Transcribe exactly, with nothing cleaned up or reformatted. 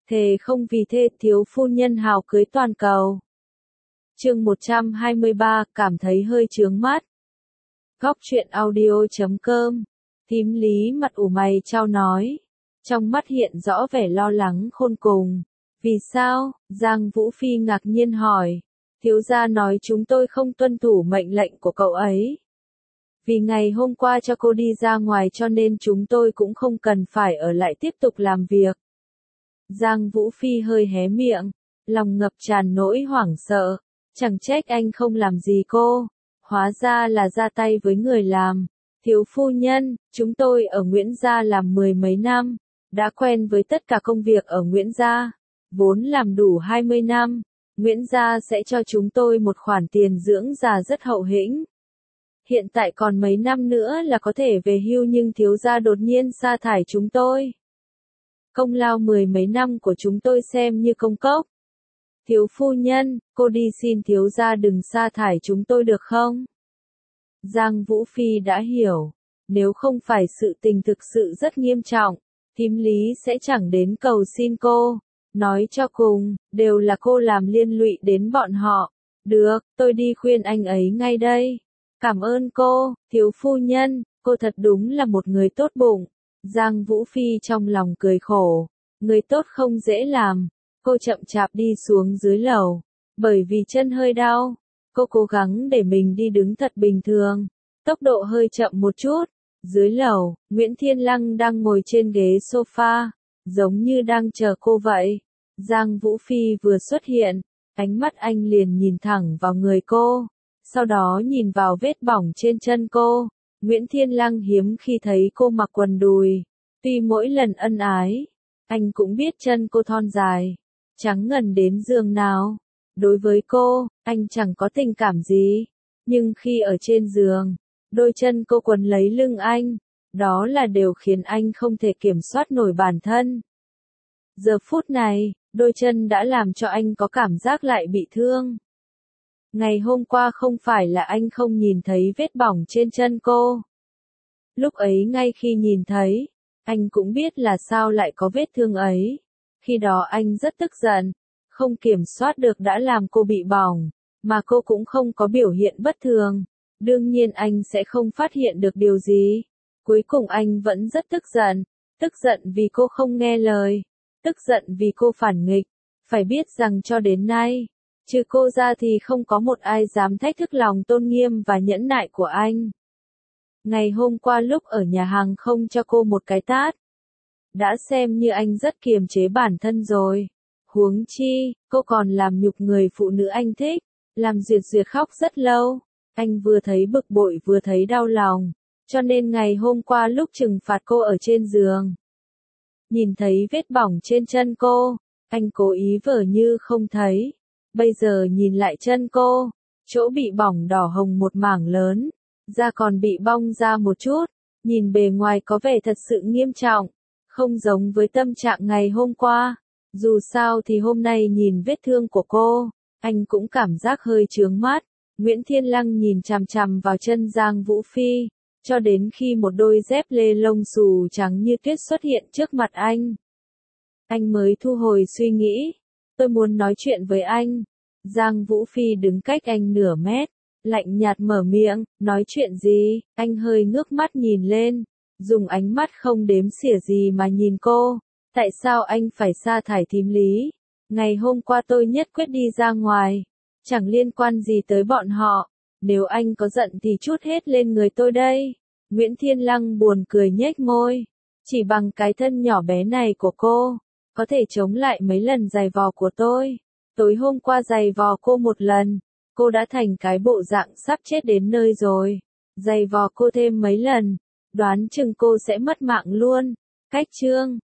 thề không vì thê thiếu phu nhân hào cưới toàn cầu. Chương một trăm hai mươi ba, cảm thấy hơi chướng mắt. Góc truyện audio chấm com. Thím Lý mặt ủ mày chau nói, trong mắt hiện rõ vẻ lo lắng khôn cùng. Vì sao? Giang Vũ Phi ngạc nhiên hỏi. Thiếu gia nói chúng tôi không tuân thủ mệnh lệnh của cậu ấy. Vì ngày hôm qua cho cô đi ra ngoài cho nên chúng tôi cũng không cần phải ở lại tiếp tục làm việc. Giang Vũ Phi hơi hé miệng, lòng ngập tràn nỗi hoảng sợ. Chẳng trách anh không làm gì cô, hóa ra là ra tay với người làm. Thiếu phu nhân, chúng tôi ở Nguyễn Gia làm mười mấy năm, đã quen với tất cả công việc ở Nguyễn Gia. Vốn làm đủ hai mươi năm, Nguyễn Gia sẽ cho chúng tôi một khoản tiền dưỡng già rất hậu hĩnh. Hiện tại còn mấy năm nữa là có thể về hưu nhưng thiếu gia đột nhiên sa thải chúng tôi. Công lao mười mấy năm của chúng tôi xem như công cốc. Thiếu phu nhân, cô đi xin thiếu gia đừng sa thải chúng tôi được không? Giang Vũ Phi đã hiểu, nếu không phải sự tình thực sự rất nghiêm trọng, thím Lý sẽ chẳng đến cầu xin cô. Nói cho cùng, đều là cô làm liên lụy đến bọn họ. Được, tôi đi khuyên anh ấy ngay đây. Cảm ơn cô, thiếu phu nhân, cô thật đúng là một người tốt bụng. Giang Vũ Phi trong lòng cười khổ, người tốt không dễ làm. Cô chậm chạp đi xuống dưới lầu, bởi vì chân hơi đau, cô cố gắng để mình đi đứng thật bình thường, tốc độ hơi chậm một chút. Dưới lầu, Nguyễn Thiên Lăng đang ngồi trên ghế sofa, giống như đang chờ cô vậy. Giang Vũ Phi vừa xuất hiện, ánh mắt anh liền nhìn thẳng vào người cô, sau đó nhìn vào vết bỏng trên chân cô. Nguyễn Thiên Lăng hiếm khi thấy cô mặc quần đùi, tuy mỗi lần ân ái, anh cũng biết chân cô thon dài, trắng ngần đến giường nào. Đối với cô, anh chẳng có tình cảm gì, nhưng khi ở trên giường, đôi chân cô quấn lấy lưng anh, đó là điều khiến anh không thể kiểm soát nổi bản thân. Giờ phút này, đôi chân đã làm cho anh có cảm giác lại bị thương. Ngày hôm qua không phải là anh không nhìn thấy vết bỏng trên chân cô. Lúc ấy ngay khi nhìn thấy, anh cũng biết là sao lại có vết thương ấy. Khi đó anh rất tức giận, không kiểm soát được đã làm cô bị bỏng, mà cô cũng không có biểu hiện bất thường. Đương nhiên anh sẽ không phát hiện được điều gì. Cuối cùng anh vẫn rất tức giận, tức giận vì cô không nghe lời, tức giận vì cô phản nghịch. Phải biết rằng cho đến nay, trừ cô ra thì không có một ai dám thách thức lòng tôn nghiêm và nhẫn nại của anh. Ngày hôm qua lúc ở nhà hàng không cho cô một cái tát, đã xem như anh rất kiềm chế bản thân rồi. Huống chi, cô còn làm nhục người phụ nữ anh thích, làm Duyệt Duyệt khóc rất lâu. Anh vừa thấy bực bội vừa thấy đau lòng, cho nên ngày hôm qua lúc trừng phạt cô ở trên giường, nhìn thấy vết bỏng trên chân cô, anh cố ý vờ như không thấy. Bây giờ nhìn lại chân cô, chỗ bị bỏng đỏ hồng một mảng lớn, da còn bị bong ra một chút, nhìn bề ngoài có vẻ thật sự nghiêm trọng, không giống với tâm trạng ngày hôm qua. Dù sao thì hôm nay nhìn vết thương của cô, anh cũng cảm giác hơi chướng mắt. Nguyễn Thiên Lăng nhìn chằm chằm vào chân Giang Vũ Phi, cho đến khi một đôi dép lê lông xù trắng như tuyết xuất hiện trước mặt anh. Anh mới thu hồi suy nghĩ. Tôi muốn nói chuyện với anh. Giang Vũ Phi đứng cách anh nửa mét, lạnh nhạt mở miệng, nói chuyện gì? Anh hơi ngước mắt nhìn lên, dùng ánh mắt không đếm xỉa gì mà nhìn cô. Tại sao anh phải sa thải thím Lý? Ngày hôm qua tôi nhất quyết đi ra ngoài, chẳng liên quan gì tới bọn họ. Nếu anh có giận thì trút hết lên người tôi đây. Nguyễn Thiên Lăng buồn cười nhếch môi. Chỉ bằng cái thân nhỏ bé này của cô, có thể chống lại mấy lần giày vò của tôi. Tối hôm qua giày vò cô một lần, cô đã thành cái bộ dạng sắp chết đến nơi rồi. Giày vò cô thêm mấy lần, đoán chừng cô sẽ mất mạng luôn. Cách chương